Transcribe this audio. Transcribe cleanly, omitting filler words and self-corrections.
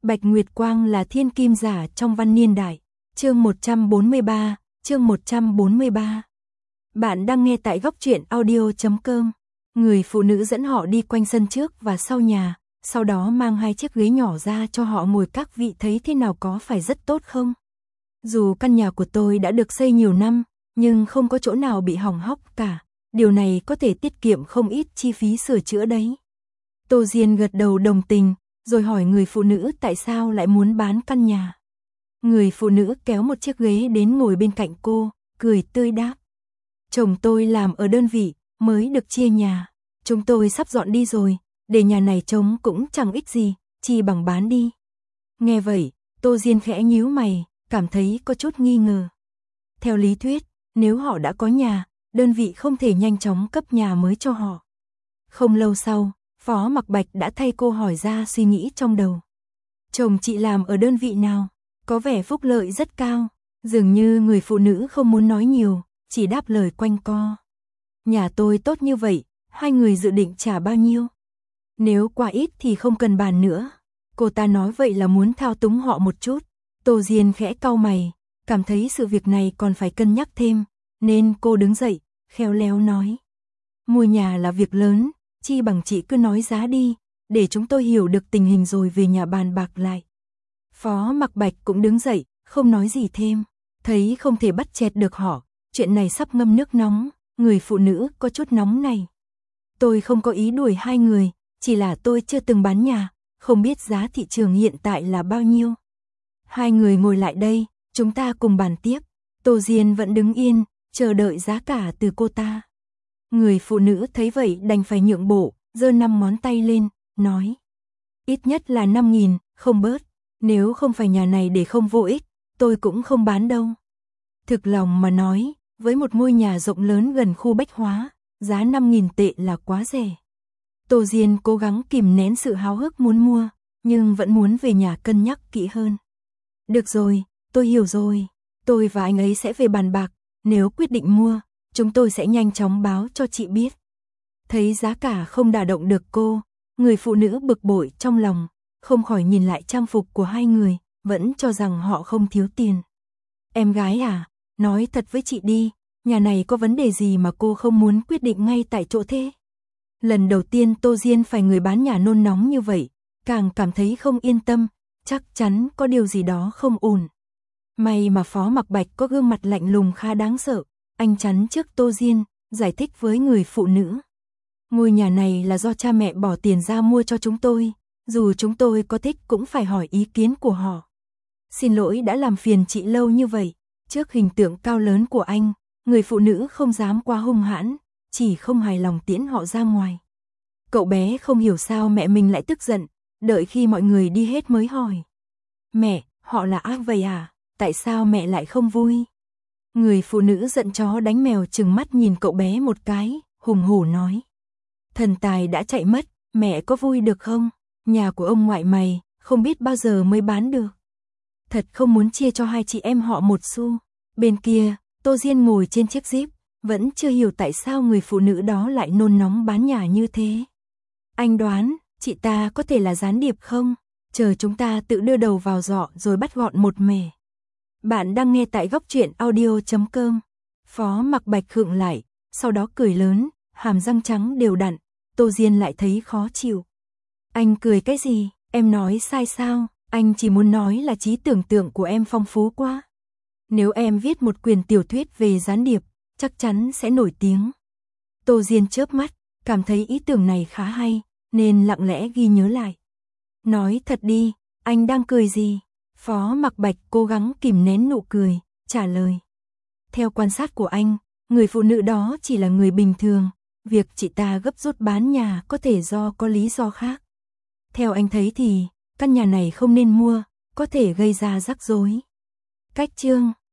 Bạch Nguyệt Quang là thiên kim giả trong văn niên đại. Chương 143. Bạn đang nghe tại góc truyện audio.com. Người phụ nữ dẫn họ đi quanh sân trước và sau nhà, sau đó mang 2 chiếc ghế nhỏ ra cho họ ngồi. Các vị thấy thế nào, có phải rất tốt không? Dù căn nhà của tôi đã được xây nhiều năm, nhưng không có chỗ nào bị hỏng hóc cả. Điều này có thể tiết kiệm không ít chi phí sửa chữa đấy. Tô Diên gật đầu đồng tình, rồi hỏi người phụ nữ tại sao lại muốn bán căn nhà. Người phụ nữ kéo một chiếc ghế đến ngồi bên cạnh cô, cười tươi đáp. Chồng tôi làm ở đơn vị, mới được chia nhà. Chúng tôi sắp dọn đi rồi, để nhà này trống cũng chẳng ích gì, chi bằng bán đi. Nghe vậy, Tô Diên khẽ nhíu mày, cảm thấy có chút nghi ngờ. Theo lý thuyết, nếu họ đã có nhà, đơn vị không thể nhanh chóng cấp nhà mới cho họ. Không lâu sau, Phó Mặc Bạch đã thay cô hỏi ra suy nghĩ trong đầu. Chồng chị làm ở đơn vị nào? Có vẻ phúc lợi rất cao. Dường như người phụ nữ không muốn nói nhiều, chỉ đáp lời quanh co. Nhà tôi tốt như vậy, 2 người dự định trả bao nhiêu? Nếu quá ít thì không cần bàn nữa. Cô ta nói vậy là muốn thao túng họ một chút. Tô Diên khẽ cau mày, cảm thấy sự việc này còn phải cân nhắc thêm, nên cô đứng dậy, khéo léo nói. Mua nhà là việc lớn, chi bằng chị cứ nói giá đi, để chúng tôi hiểu được tình hình rồi về nhà bàn bạc lại. Phó Mặc Bạch cũng đứng dậy, không nói gì thêm, thấy không thể bắt chẹt được họ, chuyện này sắp ngâm nước nóng, người phụ nữ có chút nóng này. Tôi không có ý đuổi 2 người, chỉ là tôi chưa từng bán nhà, không biết giá thị trường hiện tại là bao nhiêu. 2 người ngồi lại đây, chúng ta cùng bàn tiếp. Tô Diên vẫn đứng yên, chờ đợi giá cả từ cô ta. Người phụ nữ thấy vậy đành phải nhượng bộ, giơ 5 ngón tay lên, nói. Ít nhất là 5.000, không bớt. Nếu không phải nhà này để không vô ích, tôi cũng không bán đâu. Thực lòng mà nói, với một ngôi nhà rộng lớn gần khu bách hóa, giá 5.000 tệ là quá rẻ. Tô Diên cố gắng kìm nén sự háo hức muốn mua, nhưng vẫn muốn về nhà cân nhắc kỹ hơn. Được rồi, tôi hiểu rồi. Tôi và anh ấy sẽ về bàn bạc, nếu quyết định mua, chúng tôi sẽ nhanh chóng báo cho chị biết. Thấy giá cả không đả động được cô, người phụ nữ bực bội trong lòng, không khỏi nhìn lại trang phục của 2 người, vẫn cho rằng họ không thiếu tiền. Em gái à, nói thật với chị đi, nhà này có vấn đề gì mà cô không muốn quyết định ngay tại chỗ thế? Lần đầu tiên Tô Diên phải người bán nhà nôn nóng như vậy, càng cảm thấy không yên tâm, chắc chắn có điều gì đó không ổn. May mà Phó Mặc Bạch có gương mặt lạnh lùng khá đáng sợ, anh chắn trước Tô Diên, giải thích với người phụ nữ. Ngôi nhà này là do cha mẹ bỏ tiền ra mua cho chúng tôi, dù chúng tôi có thích cũng phải hỏi ý kiến của họ. Xin lỗi đã làm phiền chị lâu như vậy. Trước hình tượng cao lớn của anh, người phụ nữ không dám quá hung hãn, chỉ không hài lòng tiễn họ ra ngoài. Cậu bé không hiểu sao mẹ mình lại tức giận, đợi khi mọi người đi hết mới hỏi. Mẹ, họ là ai vậy à? Tại sao mẹ lại không vui? Người phụ nữ giận chó đánh mèo trừng mắt nhìn cậu bé một cái, hùng hổ nói. Thần tài đã chạy mất, mẹ có vui được không? Nhà của ông ngoại mày, không biết bao giờ mới bán được. Thật không muốn chia cho 2 chị em họ một xu. Bên kia, Tô Diên ngồi trên chiếc Jeep, vẫn chưa hiểu tại sao người phụ nữ đó lại nôn nóng bán nhà như thế. Anh đoán, chị ta có thể là gián điệp không? Chờ chúng ta tự đưa đầu vào giỏ rồi bắt gọn một mẻ. Bạn đang nghe tại góc truyện audio.com. Phó Mặc Bạch khựng lại, sau đó cười lớn, hàm răng trắng đều đặn. Tô Diên lại thấy khó chịu. Anh cười cái gì? Em nói sai sao? Anh chỉ muốn nói là trí tưởng tượng của em phong phú quá. Nếu em viết một quyển tiểu thuyết về gián điệp, chắc chắn sẽ nổi tiếng. Tô Diên chớp mắt, cảm thấy ý tưởng này khá hay, nên lặng lẽ ghi nhớ lại. Nói thật đi, anh đang cười gì? Phó Mặc Bạch cố gắng kìm nén nụ cười, trả lời. Theo quan sát của anh, người phụ nữ đó chỉ là người bình thường, việc chị ta gấp rút bán nhà có thể do có lý do khác. Theo anh thấy thì, căn nhà này không nên mua, có thể gây ra rắc rối. Cách chương